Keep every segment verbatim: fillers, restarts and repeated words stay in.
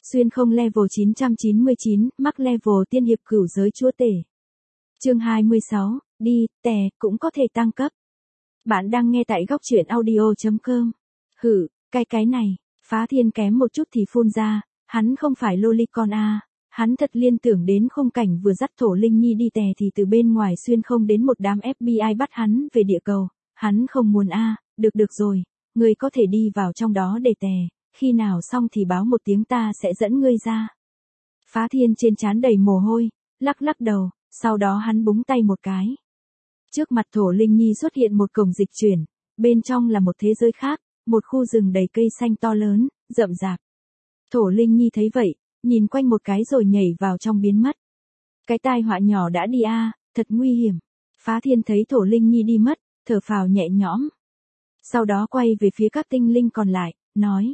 Xuyên không level chín trăm chín mươi chín, mắc level tiên hiệp cửu giới chúa tể. Chương hai mươi sáu, đi, tè, cũng có thể tăng cấp. Bạn đang nghe tại góc truyện audio chấm com. Hử, cái cái này, Phá Thiên kém một chút thì phun ra, hắn không phải lolicon a, hắn thật liên tưởng đến khung cảnh vừa dắt Thổ Linh Nhi đi tè thì từ bên ngoài xuyên không đến một đám ép bê i bắt hắn về địa cầu, hắn không muốn a, được được rồi, ngươi có thể đi vào trong đó để tè, khi nào xong thì báo một tiếng ta sẽ dẫn ngươi ra. Phá Thiên trên trán đầy mồ hôi, lắc lắc đầu, sau đó hắn búng tay một cái. Trước mặt Thổ Linh Nhi xuất hiện một cổng dịch chuyển, bên trong là một thế giới khác, một khu rừng đầy cây xanh to lớn, rậm rạp. Thổ Linh Nhi thấy vậy, nhìn quanh một cái rồi nhảy vào trong biến mất. Cái tai họa nhỏ đã đi a, thật nguy hiểm. Phá Thiên thấy Thổ Linh Nhi đi mất, thở phào nhẹ nhõm. Sau đó quay về phía các tinh linh còn lại, nói.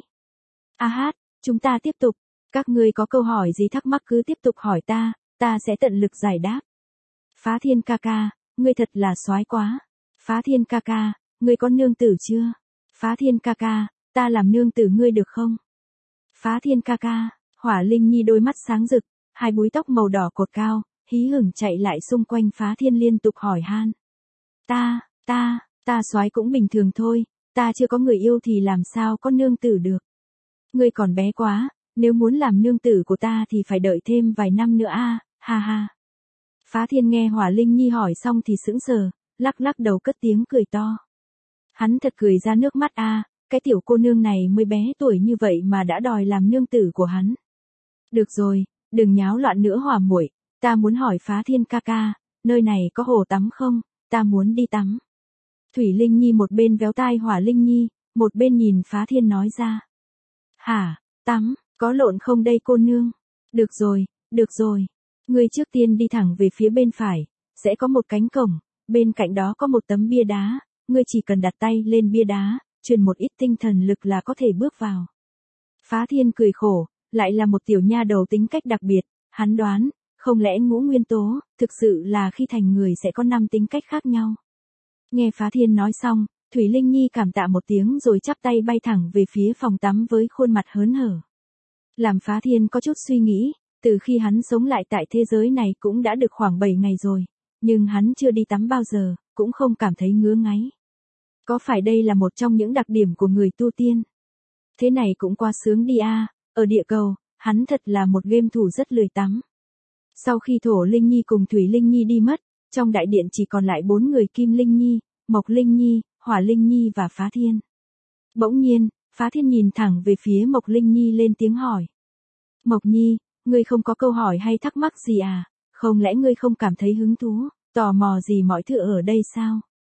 A hát, chúng ta tiếp tục, các ngươi có câu hỏi gì thắc mắc cứ tiếp tục hỏi ta, ta sẽ tận lực giải đáp. Phá Thiên ca ca, ngươi thật là soái quá. Phá Thiên ca ca, ngươi có nương tử chưa? Phá Thiên ca ca, ta làm nương tử ngươi được không? Phá Thiên ca ca, Hỏa Linh Nhi đôi mắt sáng rực, hai búi tóc màu đỏ cột cao, hí hửng chạy lại xung quanh Phá Thiên liên tục hỏi han. Ta, ta, ta soái cũng bình thường thôi, ta chưa có người yêu thì làm sao có nương tử được. Ngươi còn bé quá, nếu muốn làm nương tử của ta thì phải đợi thêm vài năm nữa a, ha ha. Phá Thiên nghe Hỏa Linh Nhi hỏi xong thì sững sờ, lắc lắc đầu cất tiếng cười to. Hắn thật cười ra nước mắt a, cái tiểu cô nương này mới bé tuổi như vậy mà đã đòi làm nương tử của hắn. Được rồi, đừng nháo loạn nữa Hỏa muội, ta muốn hỏi Phá Thiên ca ca, nơi này có hồ tắm không, ta muốn đi tắm. Thủy Linh Nhi một bên véo tai Hỏa Linh Nhi, một bên nhìn Phá Thiên nói ra. Hả, tắm, có lộn không đây cô nương? Được rồi, được rồi. Ngươi trước tiên đi thẳng về phía bên phải, sẽ có một cánh cổng, bên cạnh đó có một tấm bia đá, ngươi chỉ cần đặt tay lên bia đá, truyền một ít tinh thần lực là có thể bước vào. Phá Thiên cười khổ, lại là một tiểu nha đầu tính cách đặc biệt, hắn đoán, không lẽ ngũ nguyên tố, thực sự là khi thành người sẽ có năm tính cách khác nhau. Nghe Phá Thiên nói xong, Thủy Linh Nhi cảm tạ một tiếng rồi chắp tay bay thẳng về phía phòng tắm với khuôn mặt hớn hở. Làm Phá Thiên có chút suy nghĩ, từ khi hắn sống lại tại thế giới này cũng đã được khoảng bảy ngày rồi, nhưng hắn chưa đi tắm bao giờ, cũng không cảm thấy ngứa ngáy. Có phải đây là một trong những đặc điểm của người tu tiên? Thế này cũng quá sướng đi a, ở địa cầu, hắn thật là một game thủ rất lười tắm. Sau khi Thổ Linh Nhi cùng Thủy Linh Nhi đi mất, trong đại điện chỉ còn lại bốn người Kim Linh Nhi, Mộc Linh Nhi, Hỏa Linh Nhi và Phá Thiên. Bỗng nhiên, Phá Thiên nhìn thẳng về phía Mộc Linh Nhi lên tiếng hỏi. Mộc Nhi, ngươi không có câu hỏi hay thắc mắc gì à, không lẽ ngươi không cảm thấy hứng thú, tò mò gì mọi thứ ở đây sao?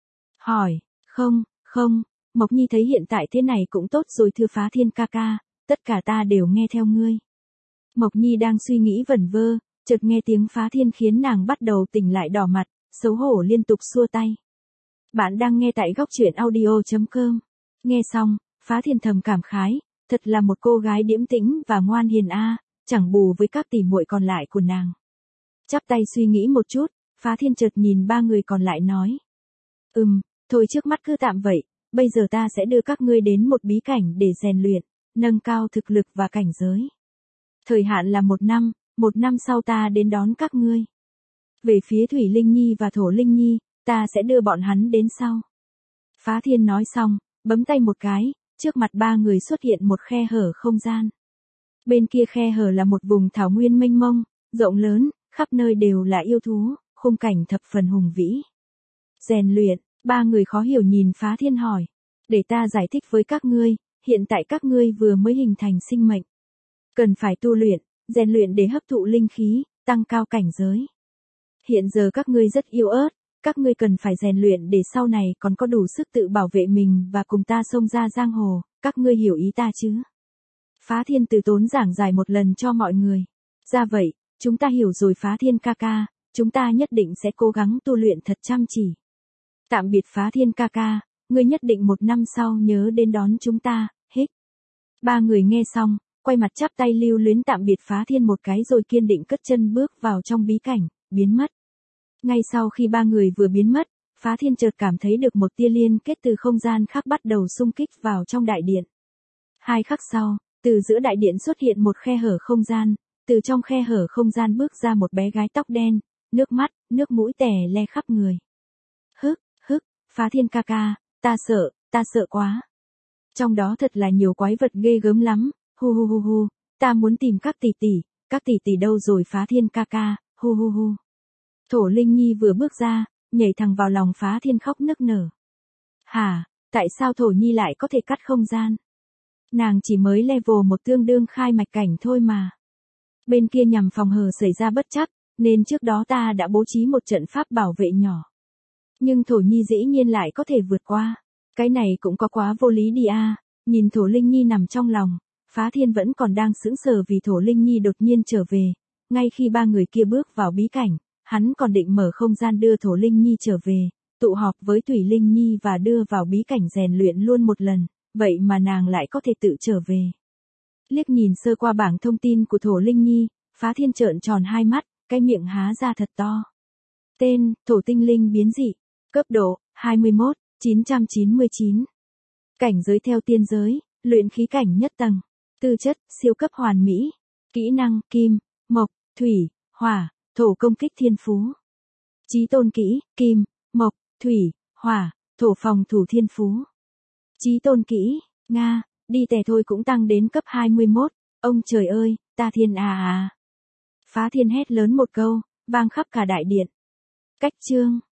Hỏi, không, không, Mộc Nhi thấy hiện tại thế này cũng tốt rồi thưa Phá Thiên ca ca, tất cả ta đều nghe theo ngươi. Mộc Nhi đang suy nghĩ vẩn vơ, chợt nghe tiếng Phá Thiên khiến nàng bắt đầu tỉnh lại đỏ mặt, xấu hổ liên tục xua tay. Bạn đang nghe tại góc truyện audio chấm com. Nghe xong, Phá Thiên thầm cảm khái, thật là một cô gái điềm tĩnh và ngoan hiền a, chẳng bù với các tỷ muội còn lại của nàng. Chắp tay suy nghĩ một chút, Phá Thiên chợt nhìn ba người còn lại nói. Ừm, thôi trước mắt cứ tạm vậy, bây giờ ta sẽ đưa các ngươi đến một bí cảnh để rèn luyện, nâng cao thực lực và cảnh giới. Thời hạn là một năm, một năm sau ta đến đón các ngươi. Về phía Thủy Linh Nhi và Thổ Linh Nhi, ta sẽ đưa bọn hắn đến sau. Phá Thiên nói xong, bấm tay một cái, trước mặt ba người xuất hiện một khe hở không gian. Bên kia khe hở là một vùng thảo nguyên mênh mông, rộng lớn, khắp nơi đều là yêu thú, khung cảnh thập phần hùng vĩ. Rèn luyện, ba người khó hiểu nhìn Phá Thiên hỏi. Để ta giải thích với các ngươi, hiện tại các ngươi vừa mới hình thành sinh mệnh. Cần phải tu luyện, rèn luyện để hấp thụ linh khí, tăng cao cảnh giới. Hiện giờ các ngươi rất yếu ớt, các ngươi cần phải rèn luyện để sau này còn có đủ sức tự bảo vệ mình và cùng ta xông ra giang hồ, các ngươi hiểu ý ta chứ? Phá Thiên từ tốn giảng giải một lần cho mọi người. Ra vậy, chúng ta hiểu rồi Phá Thiên ca ca, chúng ta nhất định sẽ cố gắng tu luyện thật chăm chỉ. Tạm biệt Phá Thiên ca ca, ngươi nhất định một năm sau nhớ đến đón chúng ta, hích. Ba người nghe xong, quay mặt chắp tay lưu luyến tạm biệt Phá Thiên một cái rồi kiên định cất chân bước vào trong bí cảnh, biến mất. Ngay sau khi ba người vừa biến mất, Phá Thiên chợt cảm thấy được một tia liên kết từ không gian khác bắt đầu xung kích vào trong đại điện. Hai khắc sau, Từ giữa đại điện xuất hiện một khe hở không gian, từ trong khe hở không gian bước ra một bé gái tóc đen, nước mắt, nước mũi tè le khắp người. Hức, hức, Phá Thiên ca ca, ta sợ, ta sợ quá. Trong đó thật là nhiều quái vật ghê gớm lắm, hu hu hu hu, ta muốn tìm các tỷ tỷ, các tỷ tỷ đâu rồi Phá Thiên ca ca, hu hu hu. Thổ Linh Nhi vừa bước ra, nhảy thẳng vào lòng Phá Thiên khóc nức nở. Hả, tại sao Thổ Nhi lại có thể cắt không gian? Nàng chỉ mới level một tương đương khai mạch cảnh thôi mà. Bên kia nhằm phòng hờ xảy ra bất trắc, nên trước đó ta đã bố trí một trận pháp bảo vệ nhỏ. Nhưng Thổ Nhi dĩ nhiên lại có thể vượt qua. Cái này cũng có quá vô lý đi a. Nhìn Thổ Linh Nhi nằm trong lòng, Phá Thiên vẫn còn đang sững sờ vì Thổ Linh Nhi đột nhiên trở về. Ngay khi ba người kia bước vào bí cảnh, hắn còn định mở không gian đưa Thổ Linh Nhi trở về, tụ họp với Thủy Linh Nhi và đưa vào bí cảnh rèn luyện luôn một lần, vậy mà nàng lại có thể tự trở về. Liếc nhìn sơ qua bảng thông tin của Thổ Linh Nhi, Phá Thiên trợn tròn hai mắt, cái miệng há ra thật to. Tên, Thổ Tinh Linh biến dị. Cấp độ, hai mươi mốt, chín trăm chín mươi chín. Cảnh giới theo tiên giới, luyện khí cảnh nhất tầng. Tư chất, siêu cấp hoàn mỹ. Kỹ năng, kim, mộc, thủy, hỏa, thổ công kích thiên phú. Chí tôn kỹ, kim, mộc, thủy, hỏa, thổ phòng thủ thiên phú. Chí tôn kỹ, Nga, đi tè thôi cũng tăng đến cấp hai mươi mốt, ông trời ơi, ta thiên à à. Phá Thiên hét lớn một câu, vang khắp cả đại điện. Cách chương.